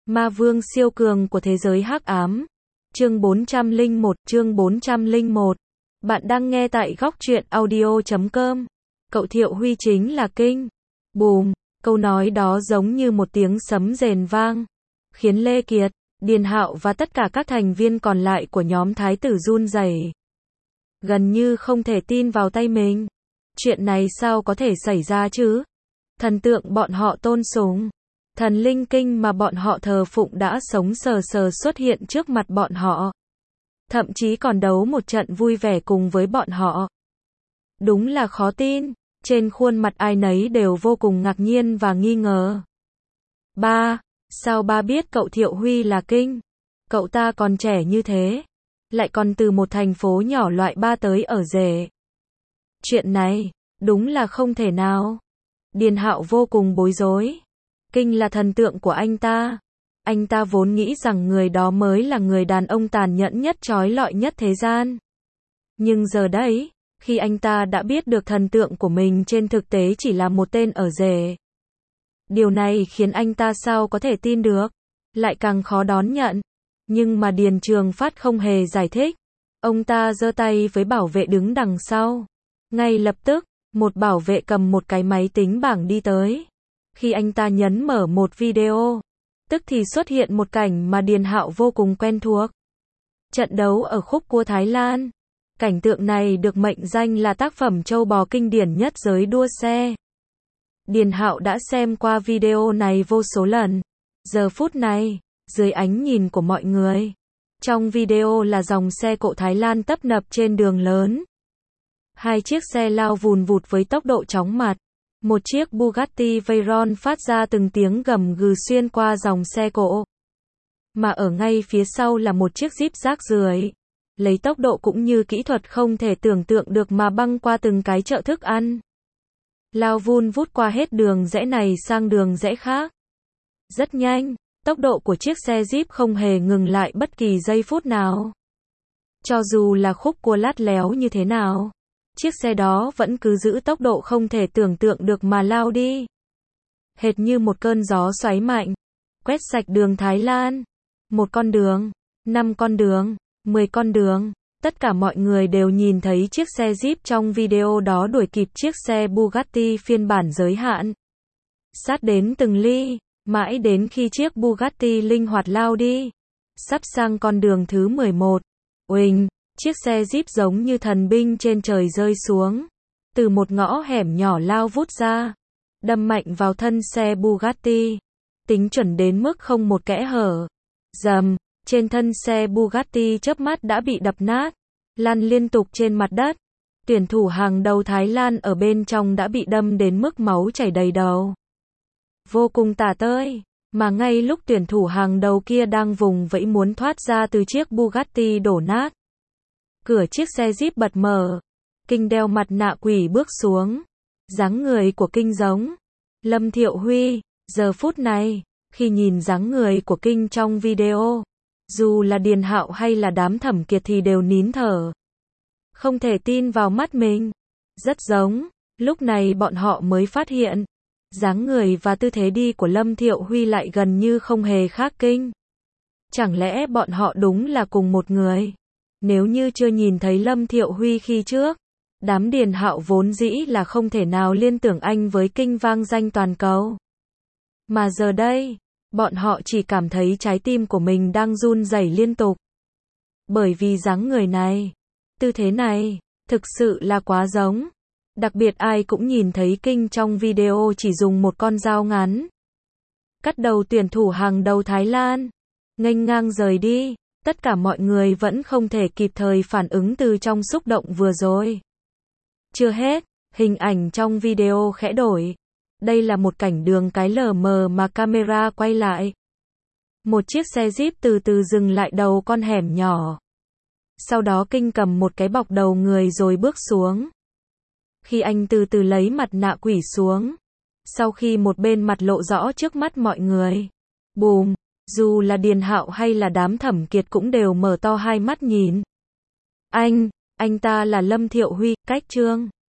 Ma vương siêu cường của thế giới hắc ám. Chương 401, chương 401. Bạn đang nghe tại góc truyện audio.com. Cậu Thiệu Huy chính là Kinh. Bùm, câu nói đó giống như một tiếng sấm rền vang, khiến Lê Kiệt, Điền Hạo và tất cả các thành viên còn lại của nhóm Thái tử run rẩy. Gần như không thể tin vào tay mình. Chuyện này sao có thể xảy ra chứ? Thần tượng bọn họ tôn sùng, thần linh kinh mà bọn họ thờ phụng đã sống sờ sờ xuất hiện trước mặt bọn họ. Thậm chí còn đấu một trận vui vẻ cùng với bọn họ. Đúng là khó tin, trên khuôn mặt ai nấy đều vô cùng ngạc nhiên và nghi ngờ. Ba, sao ba biết cậu Thiệu Huy là Kinh? Cậu ta còn trẻ như thế, lại còn từ một thành phố nhỏ loại ba tới ở rể. Chuyện này, đúng là không thể nào. Điền Hạo vô cùng bối rối. Kinh là thần tượng của anh ta. Anh ta vốn nghĩ rằng người đó mới là người đàn ông tàn nhẫn nhất trói lọi nhất thế gian. Nhưng giờ đấy, khi anh ta đã biết được thần tượng của mình trên thực tế chỉ là một tên ở rể. Điều này khiến anh ta sao có thể tin được, lại càng khó đón nhận. Nhưng mà Điền Trường Phát không hề giải thích. Ông ta giơ tay với bảo vệ đứng đằng sau. Ngay lập tức, một bảo vệ cầm một cái máy tính bảng đi tới. Khi anh ta nhấn mở một video, tức thì xuất hiện một cảnh mà Điền Hạo vô cùng quen thuộc. Trận đấu ở khúc cua Thái Lan. Cảnh tượng này được mệnh danh là tác phẩm trâu bò kinh điển nhất giới đua xe. Điền Hạo đã xem qua video này vô số lần. Giờ phút này, dưới ánh nhìn của mọi người, trong video là dòng xe cộ Thái Lan tấp nập trên đường lớn. Hai chiếc xe lao vùn vụt với tốc độ chóng mặt. Một chiếc Bugatti Veyron phát ra từng tiếng gầm gừ xuyên qua dòng xe cộ. Mà ở ngay phía sau là một chiếc Jeep rác rưởi, lấy tốc độ cũng như kỹ thuật không thể tưởng tượng được mà băng qua từng cái chợ thức ăn. Lao vun vút qua hết đường rẽ này sang đường rẽ khác. Rất nhanh, tốc độ của chiếc xe Jeep không hề ngừng lại bất kỳ giây phút nào. Cho dù là khúc cua lát léo như thế nào, chiếc xe đó vẫn cứ giữ tốc độ không thể tưởng tượng được mà lao đi. Hệt như một cơn gió xoáy mạnh, quét sạch đường Thái Lan. Một con đường, 5 con đường, 10 con đường, tất cả mọi người đều nhìn thấy chiếc xe Jeep trong video đó đuổi kịp chiếc xe Bugatti phiên bản giới hạn. Sát đến từng ly, mãi đến khi chiếc Bugatti linh hoạt lao đi. Sắp sang con đường thứ 11. Uỳnh, chiếc xe Jeep giống như thần binh trên trời rơi xuống. Từ một ngõ hẻm nhỏ lao vút ra, đâm mạnh vào thân xe Bugatti. Tính chuẩn đến mức không một kẽ hở. Rầm, trên thân xe Bugatti chớp mắt đã bị đập nát, lăn liên tục trên mặt đất. Tuyển thủ hàng đầu Thái Lan ở bên trong đã bị đâm đến mức máu chảy đầy đầu. Vô cùng tả tơi, mà ngay lúc tuyển thủ hàng đầu kia đang vùng vẫy muốn thoát ra từ chiếc Bugatti đổ nát, cửa chiếc xe Jeep bật mở. Kinh đeo mặt nạ quỷ bước xuống. Dáng người của Kinh giống Lâm Thiệu Huy. Giờ phút này, khi nhìn dáng người của Kinh trong video, dù là Điền Hạo hay là đám Thẩm Kiệt thì đều nín thở. Không thể tin vào mắt mình. Rất giống. Lúc này bọn họ mới phát hiện, dáng người và tư thế đi của Lâm Thiệu Huy lại gần như không hề khác Kinh. Chẳng lẽ bọn họ đúng là cùng một người? Nếu như chưa nhìn thấy Lâm Thiệu Huy khi trước, đám Điền Hạo vốn dĩ là không thể nào liên tưởng anh với Kinh vang danh toàn cầu. Mà giờ đây, bọn họ chỉ cảm thấy trái tim của mình đang run rẩy liên tục. Bởi vì dáng người này, tư thế này, thực sự là quá giống. Đặc biệt ai cũng nhìn thấy Kinh trong video chỉ dùng một con dao ngắn cắt đầu tuyển thủ hàng đầu Thái Lan, nghênh ngang rời đi. Tất cả mọi người vẫn không thể kịp thời phản ứng từ trong xúc động vừa rồi. Chưa hết, hình ảnh trong video khẽ đổi. Đây là một cảnh đường cái lờ mờ mà camera quay lại. Một chiếc xe Jeep từ từ dừng lại đầu con hẻm nhỏ. Sau đó Kinh cầm một cái bọc đầu người rồi bước xuống. Khi anh từ từ lấy mặt nạ quỷ xuống, sau khi một bên mặt lộ rõ trước mắt mọi người, bùm, dù là Điền Hạo hay là đám Thẩm Kiệt cũng đều mở to hai mắt nhìn. Anh ta là Lâm Thiệu Huy, cách chương.